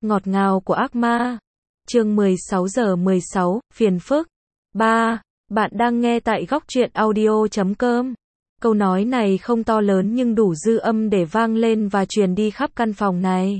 Ngọt ngào của ác ma. Chương 16:16, phiền phức. 3. Bạn đang nghe tại góc truyện audio.com. Câu nói này không to lớn nhưng đủ dư âm để vang lên và truyền đi khắp căn phòng này.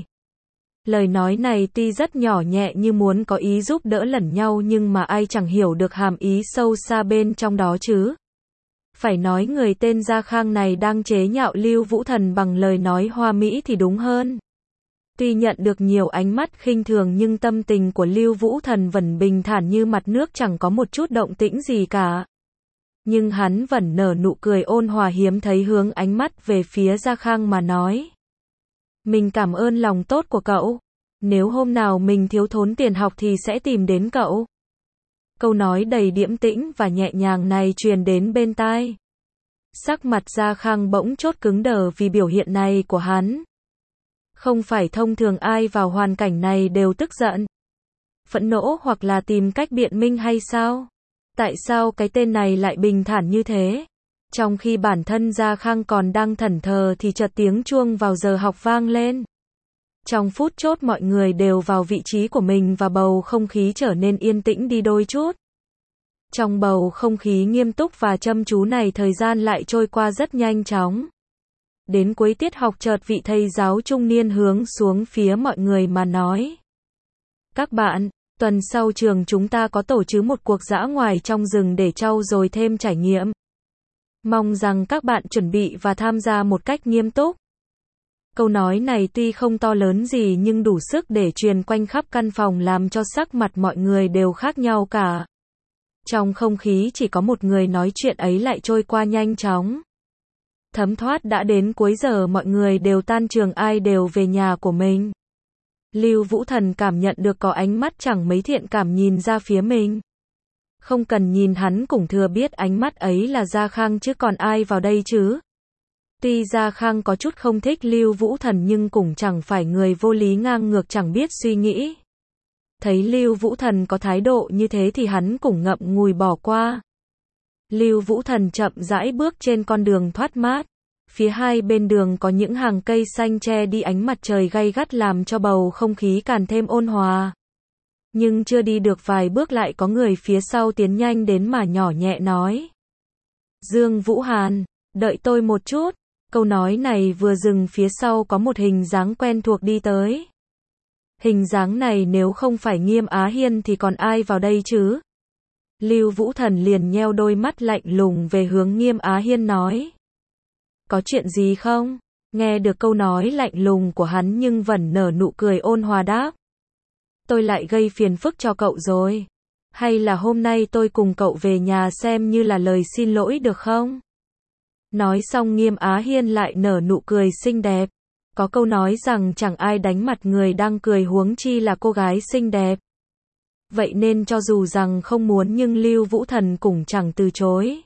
Lời nói này tuy rất nhỏ nhẹ như muốn có ý giúp đỡ lẫn nhau nhưng mà ai chẳng hiểu được hàm ý sâu xa bên trong đó chứ. Phải nói người tên Gia Khang này đang chế nhạo Lưu Vũ Thần bằng lời nói hoa mỹ thì đúng hơn. Tuy nhận được nhiều ánh mắt khinh thường nhưng tâm tình của Lưu Vũ Thần vẫn bình thản như mặt nước, chẳng có một chút động tĩnh gì cả. Nhưng hắn vẫn nở nụ cười ôn hòa hiếm thấy, hướng ánh mắt về phía Gia Khang mà nói: mình cảm ơn lòng tốt của cậu. Nếu hôm nào mình thiếu thốn tiền học thì sẽ tìm đến cậu. Câu nói đầy điềm tĩnh và nhẹ nhàng này truyền đến bên tai. Sắc mặt Gia Khang bỗng chốt cứng đờ vì biểu hiện này của hắn. Không phải thông thường ai vào hoàn cảnh này đều tức giận, phẫn nộ hoặc là tìm cách biện minh hay sao? Tại sao cái tên này lại bình thản như thế? Trong khi bản thân Gia Khang còn đang thẫn thờ thì chợt tiếng chuông vào giờ học vang lên. Trong phút chốt mọi người đều vào vị trí của mình và bầu không khí trở nên yên tĩnh đi đôi chút. Trong bầu không khí nghiêm túc và chăm chú này, thời gian lại trôi qua rất nhanh chóng. Đến cuối tiết học chợt vị thầy giáo trung niên hướng xuống phía mọi người mà nói: các bạn, tuần sau trường chúng ta có tổ chức một cuộc dã ngoại trong rừng để trau dồi thêm trải nghiệm. Mong rằng các bạn chuẩn bị và tham gia một cách nghiêm túc. Câu nói này tuy không to lớn gì nhưng đủ sức để truyền quanh khắp căn phòng, làm cho sắc mặt mọi người đều khác nhau cả. Trong không khí chỉ có một người nói chuyện ấy lại trôi qua nhanh chóng. Thấm thoát đã đến cuối giờ, mọi người đều tan trường, ai đều về nhà của mình. Lưu Vũ Thần cảm nhận được có ánh mắt chẳng mấy thiện cảm nhìn ra phía mình. Không cần nhìn hắn cũng thừa biết ánh mắt ấy là Gia Khang chứ còn ai vào đây chứ. Tuy Gia Khang có chút không thích Lưu Vũ Thần nhưng cũng chẳng phải người vô lý ngang ngược chẳng biết suy nghĩ. Thấy Lưu Vũ Thần có thái độ như thế thì hắn cũng ngậm ngùi bỏ qua. Lưu Vũ Thần chậm rãi bước trên con đường thoát mát. Phía hai bên đường có những hàng cây xanh che đi ánh mặt trời gay gắt làm cho bầu không khí càng thêm ôn hòa. Nhưng chưa đi được vài bước lại có người phía sau tiến nhanh đến mà nhỏ nhẹ nói: Dương Vũ Hàn, đợi tôi một chút. Câu nói này vừa dừng, phía sau có một hình dáng quen thuộc đi tới. Hình dáng này nếu không phải Nghiêm Á Hiên thì còn ai vào đây chứ? Lưu Vũ Thần liền nheo đôi mắt lạnh lùng về hướng Nghiêm Á Hiên nói: có chuyện gì không? Nghe được câu nói lạnh lùng của hắn nhưng vẫn nở nụ cười ôn hòa đáp: tôi lại gây phiền phức cho cậu rồi. Hay là hôm nay tôi cùng cậu về nhà xem như là lời xin lỗi được không? Nói xong Nghiêm Á Hiên lại nở nụ cười xinh đẹp. Có câu nói rằng chẳng ai đánh mặt người đang cười, huống chi là cô gái xinh đẹp. Vậy nên cho dù rằng không muốn nhưng Lưu Vũ Thần cũng chẳng từ chối.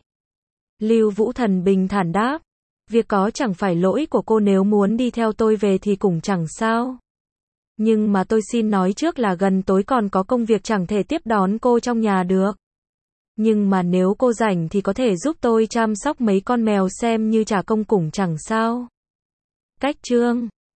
Lưu Vũ Thần bình thản đáp: việc có chẳng phải lỗi của cô, nếu muốn đi theo tôi về thì cũng chẳng sao. Nhưng mà tôi xin nói trước là gần tối còn có công việc, chẳng thể tiếp đón cô trong nhà được. Nhưng mà nếu cô rảnh thì có thể giúp tôi chăm sóc mấy con mèo xem như trả công cũng chẳng sao. Cách chương